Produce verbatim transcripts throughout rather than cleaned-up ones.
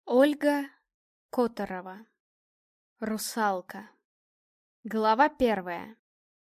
Ольга Которова. Русалка. Глава первая.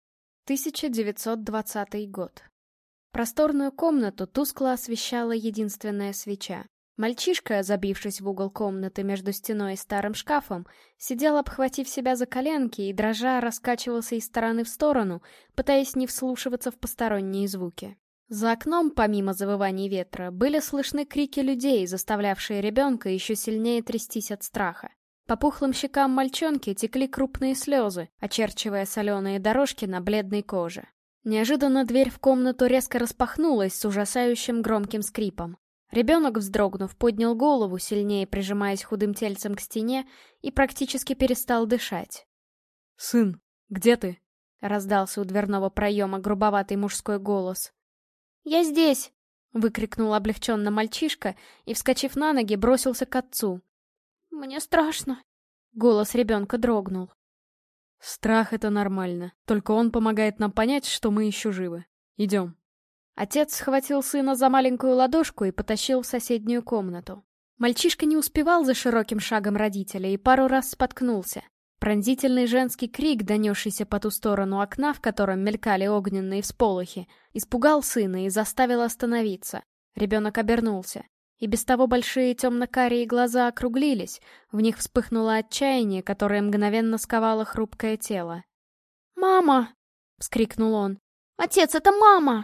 тысяча девятьсот двадцатый год. Просторную комнату тускло освещала единственная свеча. Мальчишка, забившись в угол комнаты между стеной и старым шкафом, сидел, обхватив себя за коленки и, дрожа, раскачивался из стороны в сторону, пытаясь не вслушиваться в посторонние звуки. За окном, помимо завываний ветра, были слышны крики людей, заставлявшие ребенка еще сильнее трястись от страха. По пухлым щекам мальчонки текли крупные слезы, очерчивая соленые дорожки на бледной коже. Неожиданно дверь в комнату резко распахнулась с ужасающим громким скрипом. Ребенок, вздрогнув, поднял голову, сильнее прижимаясь худым тельцем к стене, и практически перестал дышать. «Сын, где ты?» — раздался у дверного проема грубоватый мужской голос. «Я здесь!» — выкрикнул облегченно мальчишка и, вскочив на ноги, бросился к отцу. «Мне страшно!» — голос ребенка дрогнул. «Страх — это нормально, только он помогает нам понять, что мы еще живы. Идем». Отец схватил сына за маленькую ладошку и потащил в соседнюю комнату. Мальчишка не успевал за широким шагом родителя и пару раз споткнулся. Пронзительный женский крик, донесшийся по ту сторону окна, в котором мелькали огненные всполохи, испугал сына и заставил остановиться. Ребенок обернулся. И без того большие темно-карие глаза округлились, в них вспыхнуло отчаяние, которое мгновенно сковало хрупкое тело. «Мама!» — вскрикнул он. «Отец, это мама!»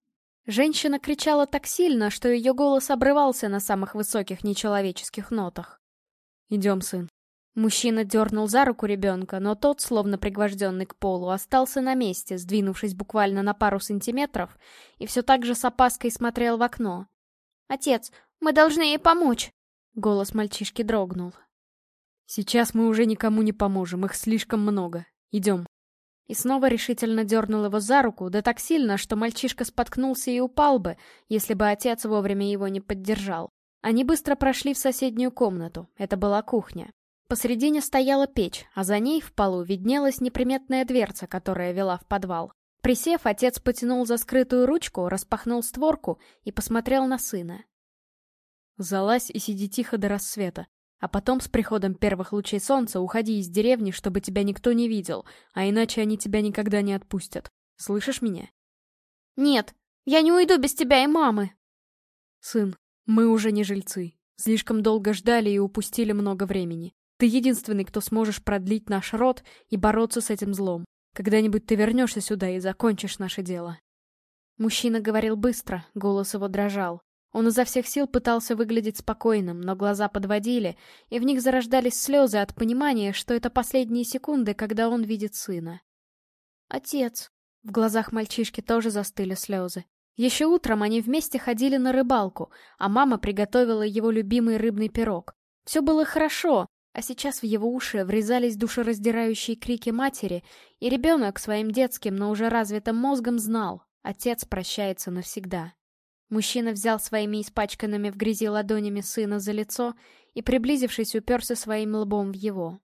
Женщина кричала так сильно, что ее голос обрывался на самых высоких нечеловеческих нотах. «Идем, сын». Мужчина дернул за руку ребенка, но тот, словно пригвожденный к полу, остался на месте, сдвинувшись буквально на пару сантиметров, и все так же с опаской смотрел в окно. «Отец, мы должны ей помочь!» Голос мальчишки дрогнул. «Сейчас мы уже никому не поможем, их слишком много. Идем». И снова решительно дернул его за руку, да так сильно, что мальчишка споткнулся и упал бы, если бы отец вовремя его не поддержал. Они быстро прошли в соседнюю комнату, это была кухня. Посредине стояла печь, а за ней в полу виднелась неприметная дверца, которая вела в подвал. Присев, отец потянул за скрытую ручку, распахнул створку и посмотрел на сына. «Залазь и сиди тихо до рассвета. А потом с приходом первых лучей солнца уходи из деревни, чтобы тебя никто не видел, а иначе они тебя никогда не отпустят. Слышишь меня?» «Нет, я не уйду без тебя и мамы!» «Сын, мы уже не жильцы. Слишком долго ждали и упустили много времени. Ты единственный, кто сможешь продлить наш род и бороться с этим злом. Когда-нибудь ты вернешься сюда и закончишь наше дело». Мужчина говорил быстро, голос его дрожал. Он изо всех сил пытался выглядеть спокойным, но глаза подводили, и в них зарождались слезы от понимания, что это последние секунды, когда он видит сына. «Отец!» В глазах мальчишки тоже застыли слезы. Еще утром они вместе ходили на рыбалку, а мама приготовила его любимый рыбный пирог. Все было хорошо, а сейчас в его уши врезались душераздирающие крики матери, и ребенок своим детским, но уже развитым мозгом знал — отец прощается навсегда. Мужчина взял своими испачканными в грязи ладонями сына за лицо и, приблизившись, уперся своим лбом в его.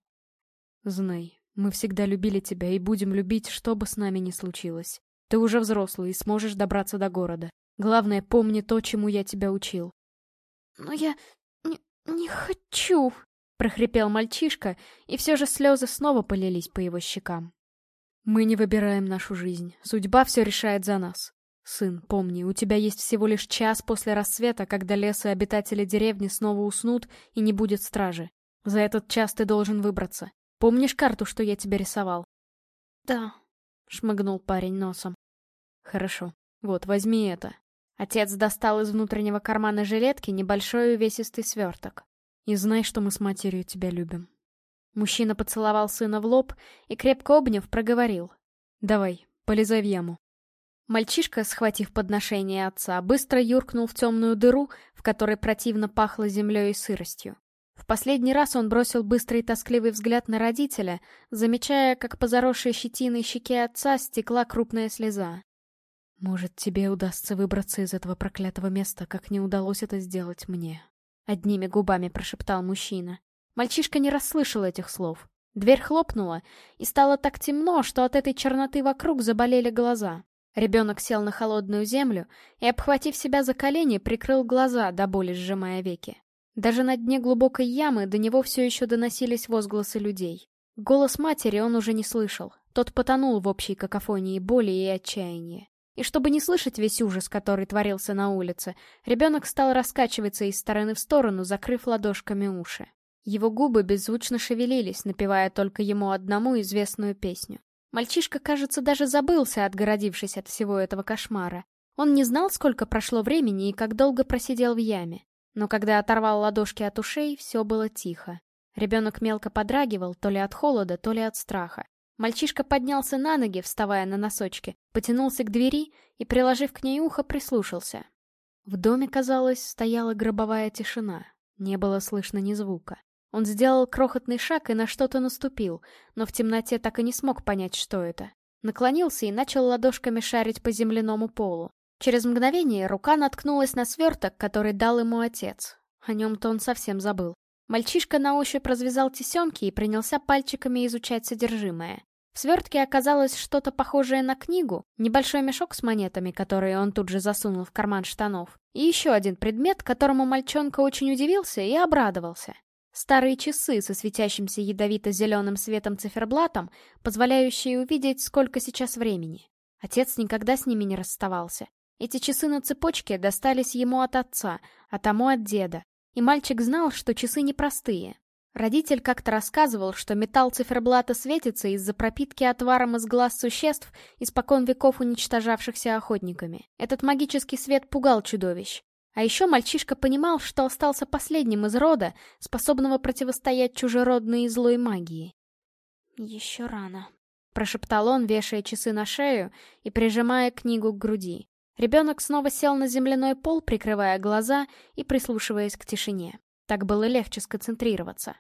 «Знай, мы всегда любили тебя и будем любить, что бы с нами ни случилось. Ты уже взрослый и сможешь добраться до города. Главное, помни то, чему я тебя учил». «Но я не, не хочу», — прохрипел мальчишка, и все же слезы снова полились по его щекам. «Мы не выбираем нашу жизнь. Судьба все решает за нас. Сын, помни, у тебя есть всего лишь час после рассвета, когда лес и обитатели деревни снова уснут и не будет стражи. За этот час ты должен выбраться. Помнишь карту, что я тебе рисовал?» «Да», — шмыгнул парень носом. «Хорошо. Вот, возьми это». Отец достал из внутреннего кармана жилетки небольшой увесистый сверток. «И знай, что мы с матерью тебя любим». Мужчина поцеловал сына в лоб и, крепко обняв, проговорил. «Давай, полезай в яму». Мальчишка, схватив подношение отца, быстро юркнул в темную дыру, в которой противно пахло землей и сыростью. В последний раз он бросил быстрый тоскливый взгляд на родителя, замечая, как по заросшей щетиной щеке отца стекла крупная слеза. «Может, тебе удастся выбраться из этого проклятого места, как не удалось это сделать мне», — одними губами прошептал мужчина. Мальчишка не расслышал этих слов. Дверь хлопнула, и стало так темно, что от этой черноты вокруг заболели глаза. Ребенок сел на холодную землю и, обхватив себя за колени, прикрыл глаза, до боли сжимая веки. Даже на дне глубокой ямы до него все еще доносились возгласы людей. Голос матери он уже не слышал, тот потонул в общей какофонии боли и отчаяния. И чтобы не слышать весь ужас, который творился на улице, ребенок стал раскачиваться из стороны в сторону, закрыв ладошками уши. Его губы беззвучно шевелились, напевая только ему одному известную песню. Мальчишка, кажется, даже забылся, отгородившись от всего этого кошмара. Он не знал, сколько прошло времени и как долго просидел в яме. Но когда оторвал ладошки от ушей, все было тихо. Ребенок мелко подрагивал, то ли от холода, то ли от страха. Мальчишка поднялся на ноги, вставая на носочки, потянулся к двери и, приложив к ней ухо, прислушался. В доме, казалось, стояла гробовая тишина. Не было слышно ни звука. Он сделал крохотный шаг и на что-то наступил, но в темноте так и не смог понять, что это. Наклонился и начал ладошками шарить по земляному полу. Через мгновение рука наткнулась на сверток, который дал ему отец. О нем-то он совсем забыл. Мальчишка на ощупь развязал тесемки и принялся пальчиками изучать содержимое. В свертке оказалось что-то похожее на книгу, небольшой мешок с монетами, которые он тут же засунул в карман штанов, и еще один предмет, которому мальчонка очень удивился и обрадовался. Старые часы со светящимся ядовито-зеленым светом циферблатом, позволяющие увидеть, сколько сейчас времени. Отец никогда с ними не расставался. Эти часы на цепочке достались ему от отца, а тому от деда. И мальчик знал, что часы непростые. Родитель как-то рассказывал, что металл циферблата светится из-за пропитки отваром из глаз существ, испокон веков уничтожавшихся охотниками. Этот магический свет пугал чудовищ. А еще мальчишка понимал, что остался последним из рода, способного противостоять чужеродной и злой магии. «Еще рано», — прошептал он, вешая часы на шею и прижимая книгу к груди. Ребенок снова сел на земляной пол, прикрывая глаза и прислушиваясь к тишине. Так было легче сконцентрироваться.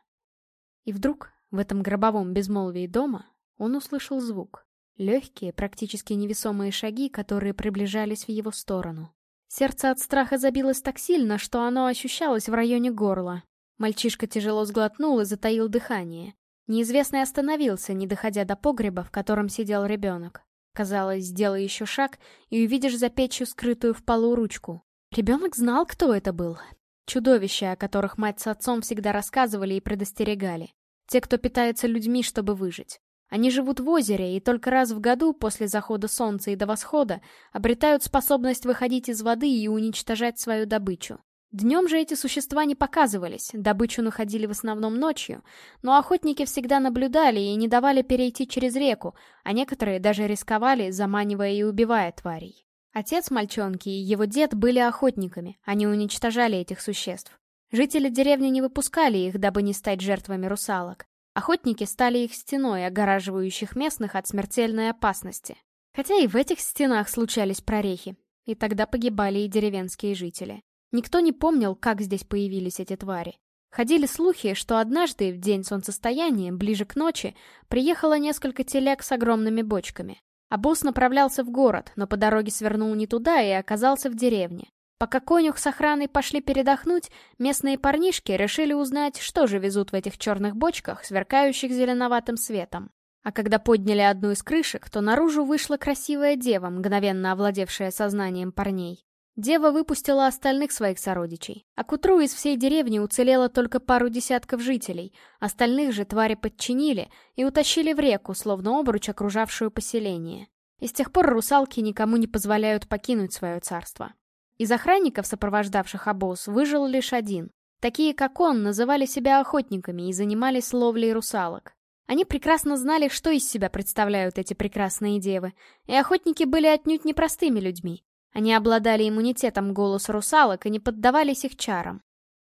И вдруг, в этом гробовом безмолвии дома, он услышал звук. Легкие, практически невесомые шаги, которые приближались в его сторону. Сердце от страха забилось так сильно, что оно ощущалось в районе горла. Мальчишка тяжело сглотнул и затаил дыхание. Неизвестный остановился, не доходя до погреба, в котором сидел ребенок. Казалось, сделай еще шаг, и увидишь за печью скрытую в полу ручку. Ребенок знал, кто это был. Чудовища, о которых мать с отцом всегда рассказывали и предостерегали. Те, кто питается людьми, чтобы выжить. Они живут в озере и только раз в году, после захода солнца и до восхода, обретают способность выходить из воды и уничтожать свою добычу. Днем же эти существа не показывались, добычу находили в основном ночью, но охотники всегда наблюдали и не давали перейти через реку, а некоторые даже рисковали, заманивая и убивая тварей. Отец мальчонки и его дед были охотниками, они уничтожали этих существ. Жители деревни не выпускали их, дабы не стать жертвами русалок. Охотники стали их стеной, огораживающих местных от смертельной опасности. Хотя и в этих стенах случались прорехи, и тогда погибали и деревенские жители. Никто не помнил, как здесь появились эти твари. Ходили слухи, что однажды, в день солнцестояния, ближе к ночи, приехало несколько телег с огромными бочками. Обоз направлялся в город, но по дороге свернул не туда и оказался в деревне. Пока конюх с охраной пошли передохнуть, местные парнишки решили узнать, что же везут в этих черных бочках, сверкающих зеленоватым светом. А когда подняли одну из крышек, то наружу вышла красивая дева, мгновенно овладевшая сознанием парней. Дева выпустила остальных своих сородичей, а к утру из всей деревни уцелело только пару десятков жителей, остальных же твари подчинили и утащили в реку, словно обруч, окружавшую поселение. И с тех пор русалки никому не позволяют покинуть свое царство. Из охранников, сопровождавших обоз, выжил лишь один. Такие, как он, называли себя охотниками и занимались ловлей русалок. Они прекрасно знали, что из себя представляют эти прекрасные девы, и охотники были отнюдь непростыми людьми. Они обладали иммунитетом голоса русалок и не поддавались их чарам.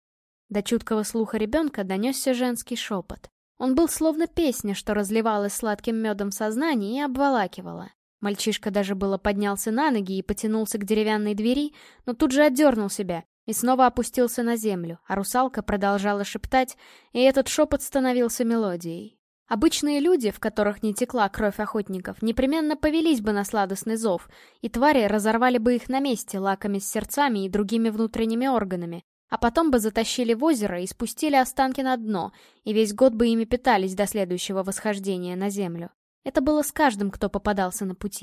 До чуткого слуха ребенка донесся женский шепот. Он был словно песня, что разливалась сладким медом в сознании и обволакивала. Мальчишка даже было поднялся на ноги и потянулся к деревянной двери, но тут же отдернул себя и снова опустился на землю, а русалка продолжала шептать, и этот шепот становился мелодией. Обычные люди, в которых не текла кровь охотников, непременно повелись бы на сладостный зов, и твари разорвали бы их на месте, лакомясь сердцами и другими внутренними органами, а потом бы затащили в озеро и спустили останки на дно, и весь год бы ими питались до следующего восхождения на землю. Это было с каждым, кто попадался на пути.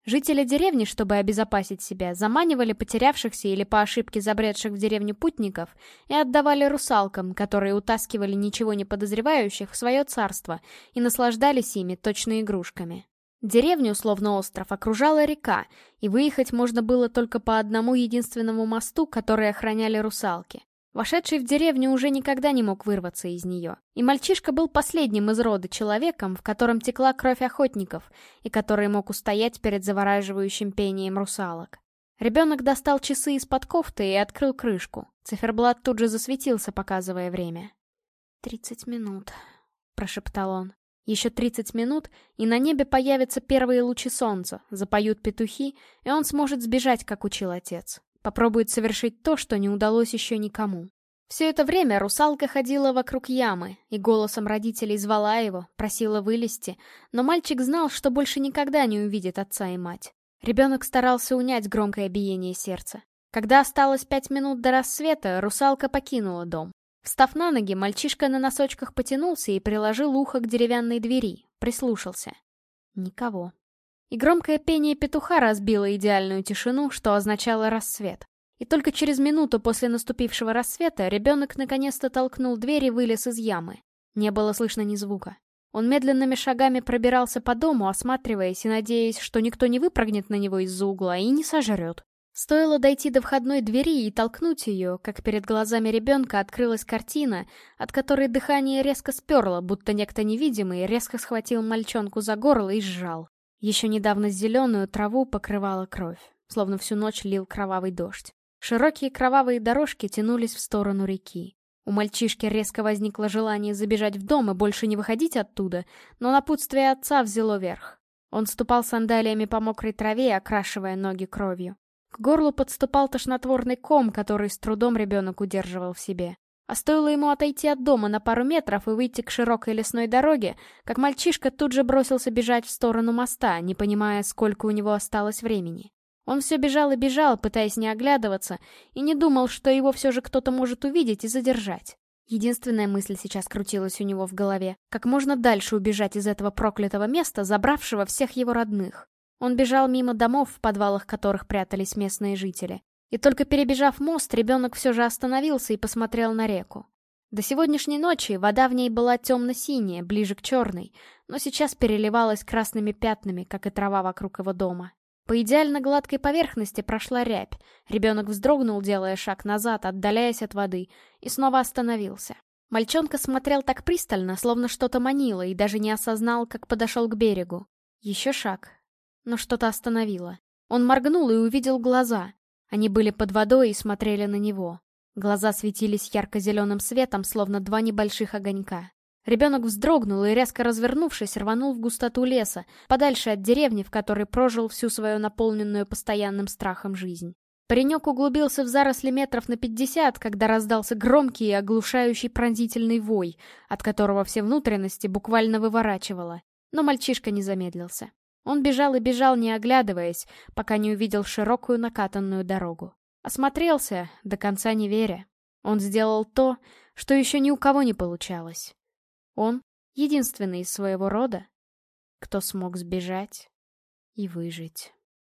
Жители деревни, чтобы обезопасить себя, заманивали потерявшихся или по ошибке забредших в деревню путников и отдавали русалкам, которые утаскивали ничего не подозревающих в свое царство и наслаждались ими точно игрушками. Деревню, словно остров, окружала река, и выехать можно было только по одному единственному мосту, который охраняли русалки. Вошедший в деревню уже никогда не мог вырваться из нее, и мальчишка был последним из рода человеком, в котором текла кровь охотников, и который мог устоять перед завораживающим пением русалок. Ребенок достал часы из-под кофты и открыл крышку. Циферблат тут же засветился, показывая время. «Тридцать минут», — прошептал он. Еще тридцать минут, и на небе появятся первые лучи солнца, запоют петухи, и он сможет сбежать, как учил отец. Попробует совершить то, что не удалось еще никому. Все это время русалка ходила вокруг ямы и голосом родителей звала его, просила вылезти, но мальчик знал, что больше никогда не увидит отца и мать. Ребенок старался унять громкое биение сердца. Когда осталось пять минут до рассвета, русалка покинула дом. Встав на ноги, мальчишка на носочках потянулся и приложил ухо к деревянной двери, прислушался. Никого. И громкое пение петуха разбило идеальную тишину, что означало рассвет. И только через минуту после наступившего рассвета ребенок наконец-то толкнул дверь и вылез из ямы. Не было слышно ни звука. Он медленными шагами пробирался по дому, осматриваясь и надеясь, что никто не выпрыгнет на него из-за угла и не сожрет. Стоило дойти до входной двери и толкнуть ее, как перед глазами ребенка открылась картина, от которой дыхание резко сперло, будто некто невидимый резко схватил мальчонку за горло и сжал. Еще недавно зеленую траву покрывала кровь, словно всю ночь лил кровавый дождь. Широкие кровавые дорожки тянулись в сторону реки. У мальчишки резко возникло желание забежать в дом и больше не выходить оттуда, но напутствие отца взяло верх. Он ступал сандалиями по мокрой траве, окрашивая ноги кровью. К горлу подступал тошнотворный ком, который с трудом ребенок удерживал в себе. А стоило ему отойти от дома на пару метров и выйти к широкой лесной дороге, как мальчишка тут же бросился бежать в сторону моста, не понимая, сколько у него осталось времени. Он все бежал и бежал, пытаясь не оглядываться, и не думал, что его все же кто-то может увидеть и задержать. Единственная мысль сейчас крутилась у него в голове: как можно дальше убежать из этого проклятого места, забравшего всех его родных. Он бежал мимо домов, в подвалах которых прятались местные жители. И только перебежав мост, ребенок все же остановился и посмотрел на реку. До сегодняшней ночи вода в ней была темно-синяя, ближе к черной, но сейчас переливалась красными пятнами, как и трава вокруг его дома. По идеально гладкой поверхности прошла рябь. Ребенок вздрогнул, делая шаг назад, отдаляясь от воды, и снова остановился. Мальчонка смотрел так пристально, словно что-то манило, и даже не осознал, как подошел к берегу. Еще шаг. Но что-то остановило. Он моргнул и увидел глаза. Они были под водой и смотрели на него. Глаза светились ярко-зеленым светом, словно два небольших огонька. Ребенок вздрогнул и, резко развернувшись, рванул в густоту леса, подальше от деревни, в которой прожил всю свою наполненную постоянным страхом жизнь. Паренек углубился в заросли метров на пятьдесят, когда раздался громкий и оглушающий пронзительный вой, от которого все внутренности буквально выворачивало. Но мальчишка не замедлился. Он бежал и бежал, не оглядываясь, пока не увидел широкую накатанную дорогу. Осмотрелся, до конца не веря. Он сделал то, что еще ни у кого не получалось. Он единственный из своего рода, кто смог сбежать и выжить.